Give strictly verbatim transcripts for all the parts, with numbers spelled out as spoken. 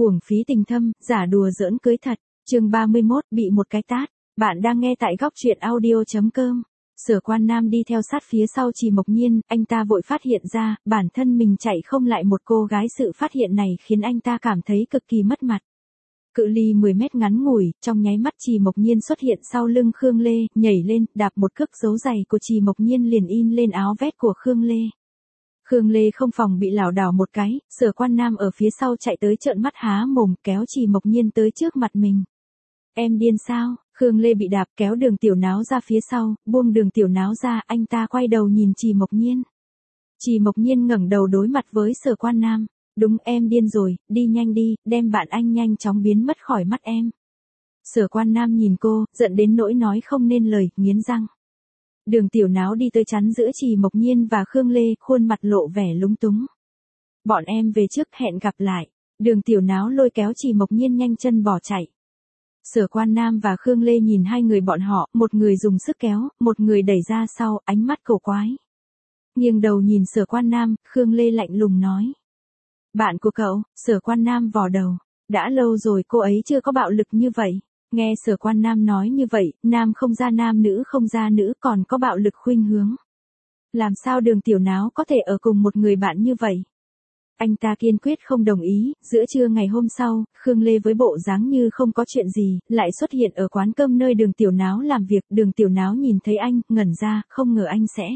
Uổng phí tình thâm, giả đùa giỡn cưới thật. Chương ba mươi mốt, bị một cái tát. Bạn đang nghe tại góc truyện audio chấm com. Sở Quan Nam đi theo sát phía sau Trì Mộc Nhiên, anh ta vội phát hiện ra, bản thân mình chạy không lại một cô gái. Sự phát hiện này khiến anh ta cảm thấy cực kỳ mất mặt. Cự ly mười mét ngắn ngủi, trong nháy mắt Trì Mộc Nhiên xuất hiện sau lưng Khương Lê, nhảy lên, đạp một cước dấu giày của Trì Mộc Nhiên liền in lên áo vest của Khương Lê. Khương Lê không phòng bị lảo đảo một cái, Sở Quan Nam ở phía sau chạy tới trợn mắt há mồm kéo Trì Mộc Nhiên tới trước mặt mình. Em điên sao? Khương Lê bị đạp kéo Đường Tiểu Náo ra phía sau, buông Đường Tiểu Náo ra, anh ta quay đầu nhìn Trì Mộc Nhiên. Trì Mộc Nhiên ngẩng đầu đối mặt với Sở Quan Nam. Đúng, em điên rồi, đi nhanh đi, đem bạn anh nhanh chóng biến mất khỏi mắt em. Sở Quan Nam nhìn cô, giận đến nỗi nói không nên lời, nghiến răng. Đường Tiểu Náo đi tới chắn giữa Trì Mộc Nhiên và Khương Lê, khuôn mặt lộ vẻ lúng túng. Bọn em về trước, hẹn gặp lại. Đường Tiểu Náo lôi kéo Trì Mộc Nhiên nhanh chân bỏ chạy. Sở Quan Nam và Khương Lê nhìn hai người bọn họ, một người dùng sức kéo, một người đẩy ra sau, ánh mắt cổ quái. Nghiêng đầu nhìn Sở Quan Nam, Khương Lê lạnh lùng nói. Bạn của cậu? Sở Quan Nam vò đầu. Đã lâu rồi cô ấy chưa có bạo lực như vậy. Nghe Sở Quan Nam nói như vậy, nam không ra nam, nữ không ra nữ, còn có bạo lực khuynh hướng. Làm sao Đường Tiểu Náo có thể ở cùng một người bạn như vậy? Anh ta kiên quyết không đồng ý. Giữa trưa ngày hôm sau, Khương Lê với bộ dáng như không có chuyện gì, lại xuất hiện ở quán cơm nơi Đường Tiểu Náo làm việc. Đường Tiểu Náo nhìn thấy anh, ngẩn ra, không ngờ anh sẽ.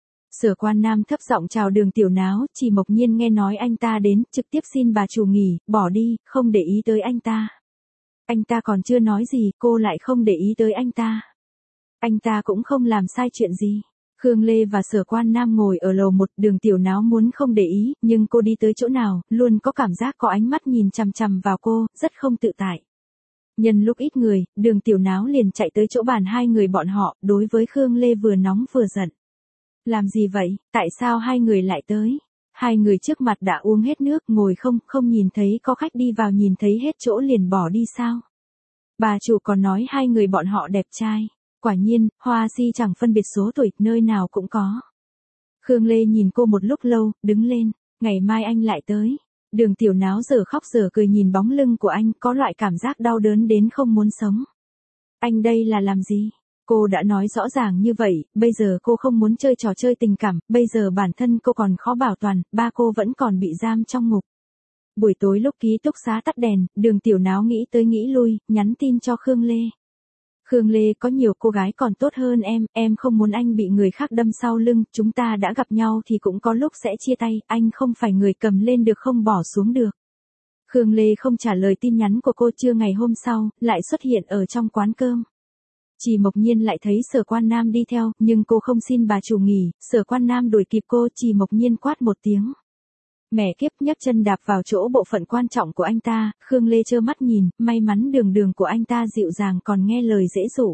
Sở Quan Nam thấp giọng chào Đường Tiểu Náo, Trì Mộc Nhiên nghe nói anh ta đến, trực tiếp xin bà chủ nghỉ, bỏ đi, không để ý tới anh ta. Anh ta còn chưa nói gì, cô lại không để ý tới anh ta. Anh ta cũng không làm sai chuyện gì. Khương Lê và Sở Quan Nam ngồi ở lầu một, Đường Tiểu Náo muốn không để ý, nhưng cô đi tới chỗ nào, luôn có cảm giác có ánh mắt nhìn chằm chằm vào cô, rất không tự tại. Nhân lúc ít người, Đường Tiểu Náo liền chạy tới chỗ bàn hai người bọn họ, đối với Khương Lê vừa nóng vừa giận. Làm gì vậy, tại sao hai người lại tới? Hai người trước mặt đã uống hết nước, ngồi không, không nhìn thấy có khách đi vào, nhìn thấy hết chỗ liền bỏ đi sao? Bà chủ còn nói hai người bọn họ đẹp trai. Quả nhiên, hoa si chẳng phân biệt số tuổi, nơi nào cũng có. Khương Lê nhìn cô một lúc lâu, đứng lên, ngày mai anh lại tới. Đường Tiểu Náo giờ khóc giờ cười nhìn bóng lưng của anh, có loại cảm giác đau đớn đến không muốn sống. Anh đây là làm gì? Cô đã nói rõ ràng như vậy, bây giờ cô không muốn chơi trò chơi tình cảm, bây giờ bản thân cô còn khó bảo toàn, ba cô vẫn còn bị giam trong ngục. Buổi tối lúc ký túc xá tắt đèn, Đường Tiểu Náo nghĩ tới nghĩ lui, nhắn tin cho Khương Lê. Khương Lê, có nhiều cô gái còn tốt hơn em, em không muốn anh bị người khác đâm sau lưng, chúng ta đã gặp nhau thì cũng có lúc sẽ chia tay, anh không phải người cầm lên được không bỏ xuống được. Khương Lê không trả lời tin nhắn của cô. Trưa ngày hôm sau, lại xuất hiện ở trong quán cơm. Trì Mộc Nhiên lại thấy Sở Quan Nam đi theo, nhưng cô không xin bà chủ nghỉ, Sở Quan Nam đuổi kịp cô. Trì Mộc Nhiên quát một tiếng. Mẹ kiếp, nhấc chân đạp vào chỗ bộ phận quan trọng của anh ta. Khương Lê trơ mắt nhìn, may mắn đường đường của anh ta dịu dàng còn nghe lời dễ dụ.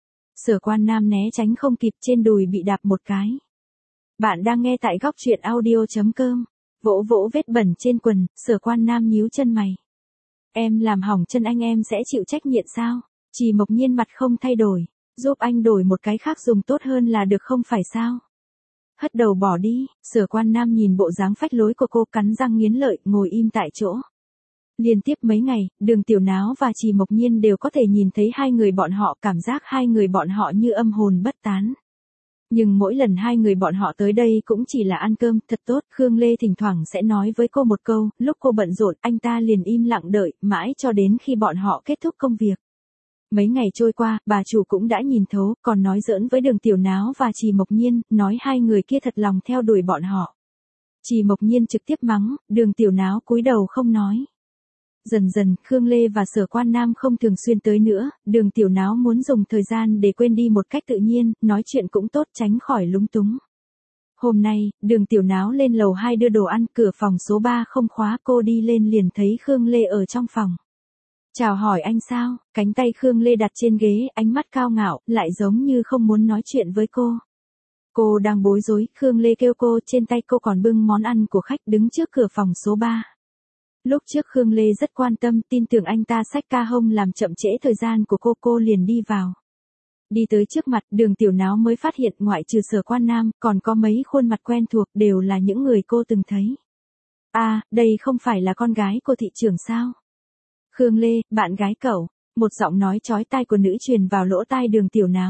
Sở Quan Nam né tránh không kịp, trên đùi bị đạp một cái. Bạn đang nghe tại góc truyện audio chấm com. Vỗ vỗ vết bẩn trên quần, Sở Quan Nam nhíu chân mày. Em làm hỏng chân anh, em sẽ chịu trách nhiệm sao? Trì Mộc Nhiên mặt không thay đổi. Giúp anh đổi một cái khác dùng tốt hơn là được không phải sao? Hất đầu bỏ đi. Sở Quan Nam nhìn bộ dáng phách lối của cô, cắn răng nghiến lợi, ngồi im tại chỗ. Liên tiếp mấy ngày, Đường Tiểu Náo và Trì Mộc Nhiên đều có thể nhìn thấy hai người bọn họ, cảm giác hai người bọn họ như âm hồn bất tán. Nhưng mỗi lần hai người bọn họ tới đây cũng chỉ là ăn cơm, thật tốt. Khương Lê thỉnh thoảng sẽ nói với cô một câu, lúc cô bận rộn, anh ta liền im lặng đợi, mãi cho đến khi bọn họ kết thúc công việc. Mấy ngày trôi qua, bà chủ cũng đã nhìn thấu, còn nói giỡn với Đường Tiểu Náo và Trì Mộc Nhiên, nói hai người kia thật lòng theo đuổi bọn họ. Trì Mộc Nhiên trực tiếp mắng, Đường Tiểu Náo cúi đầu không nói. Dần dần, Khương Lê và Sở Quan Nam không thường xuyên tới nữa, Đường Tiểu Náo muốn dùng thời gian để quên đi một cách tự nhiên, nói chuyện cũng tốt, tránh khỏi lúng túng. Hôm nay, Đường Tiểu Náo lên lầu hai đưa đồ ăn, cửa phòng số ba không khóa, cô đi lên liền thấy Khương Lê ở trong phòng. Chào hỏi anh sao? Cánh tay Khương Lê đặt trên ghế, ánh mắt cao ngạo, lại giống như không muốn nói chuyện với cô. Cô đang bối rối, Khương Lê kêu cô, trên tay cô còn bưng món ăn của khách, đứng trước cửa phòng số ba. Lúc trước Khương Lê rất quan tâm, tin tưởng anh ta xách ca hông làm chậm trễ thời gian của cô, cô liền đi vào. Đi tới trước mặt, Đường Tiểu Náo mới phát hiện ngoại trừ Sở Quan Nam, còn có mấy khuôn mặt quen thuộc, đều là những người cô từng thấy. À, đây không phải là con gái của thị trưởng sao? Khương Lê, bạn gái cậu. Một giọng nói chói tai của nữ truyền vào lỗ tai Đường Tiểu Náo.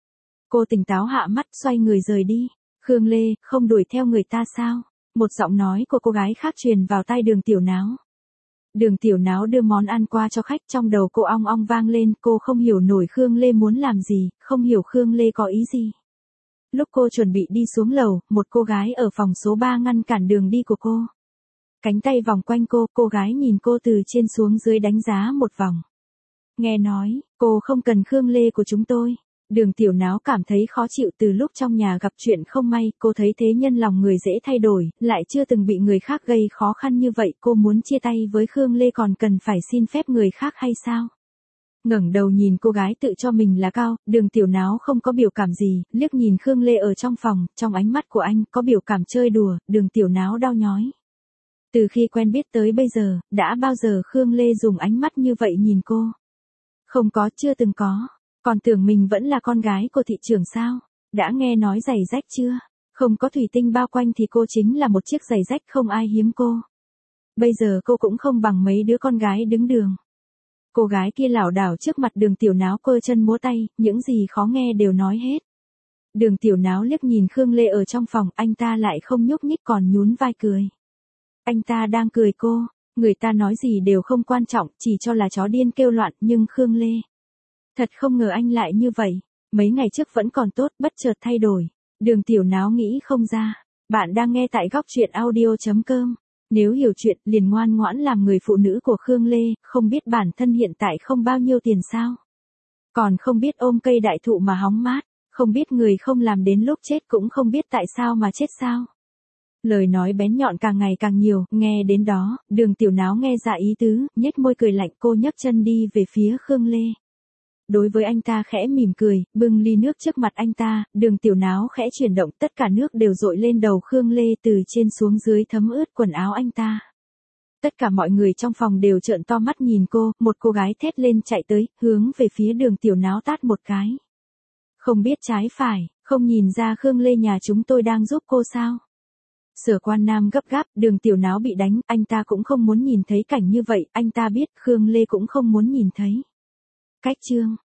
Cô tỉnh táo hạ mắt xoay người rời đi. Khương Lê, không đuổi theo người ta sao? Một giọng nói của cô gái khác truyền vào tai Đường Tiểu Náo. Đường Tiểu Náo đưa món ăn qua cho khách, trong đầu cô ong ong vang lên, cô không hiểu nổi Khương Lê muốn làm gì, không hiểu Khương Lê có ý gì. Lúc cô chuẩn bị đi xuống lầu, một cô gái ở phòng số ba ngăn cản đường đi của cô. Cánh tay vòng quanh cô, cô gái nhìn cô từ trên xuống dưới đánh giá một vòng. Nghe nói, cô không cần Khương Lê của chúng tôi. Đường Tiểu Náo cảm thấy khó chịu từ lúc trong nhà gặp chuyện không may, cô thấy thế nhân lòng người dễ thay đổi, lại chưa từng bị người khác gây khó khăn như vậy, cô muốn chia tay với Khương Lê còn cần phải xin phép người khác hay sao? Ngẩng đầu nhìn cô gái tự cho mình là cao, Đường Tiểu Náo không có biểu cảm gì, liếc nhìn Khương Lê ở trong phòng, trong ánh mắt của anh có biểu cảm chơi đùa, Đường Tiểu Náo đau nhói. Từ khi quen biết tới bây giờ, đã bao giờ Khương Lê dùng ánh mắt như vậy nhìn cô? Không có, chưa từng có. Còn tưởng mình vẫn là con gái của thị trưởng sao? Đã nghe nói giày rách chưa? Không có thủy tinh bao quanh thì cô chính là một chiếc giày rách không ai hiếm cô. Bây giờ cô cũng không bằng mấy đứa con gái đứng đường. Cô gái kia lảo đảo trước mặt Đường Tiểu Náo cơ chân múa tay, những gì khó nghe đều nói hết. Đường Tiểu Náo liếc nhìn Khương Lê ở trong phòng, anh ta lại không nhúc nhích còn nhún vai cười. Anh ta đang cười cô, người ta nói gì đều không quan trọng, chỉ cho là chó điên kêu loạn, nhưng Khương Lê. Thật không ngờ anh lại như vậy, mấy ngày trước vẫn còn tốt, bất chợt thay đổi. Đường Tiểu Náo nghĩ không ra. Bạn đang nghe tại góc truyện audio chấm com. Nếu hiểu chuyện, liền ngoan ngoãn làm người phụ nữ của Khương Lê, không biết bản thân hiện tại không bao nhiêu tiền sao? Còn không biết ôm cây đại thụ mà hóng mát, không biết người không làm đến lúc chết cũng không biết tại sao mà chết sao? Lời nói bén nhọn càng ngày càng nhiều, nghe đến đó, Đường Tiểu Náo nghe ra ý tứ, nhếch môi cười lạnh, cô nhấc chân đi về phía Khương Lê. Đối với anh ta khẽ mỉm cười, bưng ly nước trước mặt anh ta, Đường Tiểu Náo khẽ chuyển động, tất cả nước đều dội lên đầu Khương Lê từ trên xuống dưới thấm ướt quần áo anh ta. Tất cả mọi người trong phòng đều trợn to mắt nhìn cô, một cô gái thét lên chạy tới, hướng về phía Đường Tiểu Náo tát một cái. Không biết trái phải, không nhìn ra Khương Lê nhà chúng tôi đang giúp cô sao? Sở Quan Nam gấp gáp, Đường Tiểu Náo bị đánh, anh ta cũng không muốn nhìn thấy cảnh như vậy, anh ta biết Khương Lê cũng không muốn nhìn thấy. Cách chương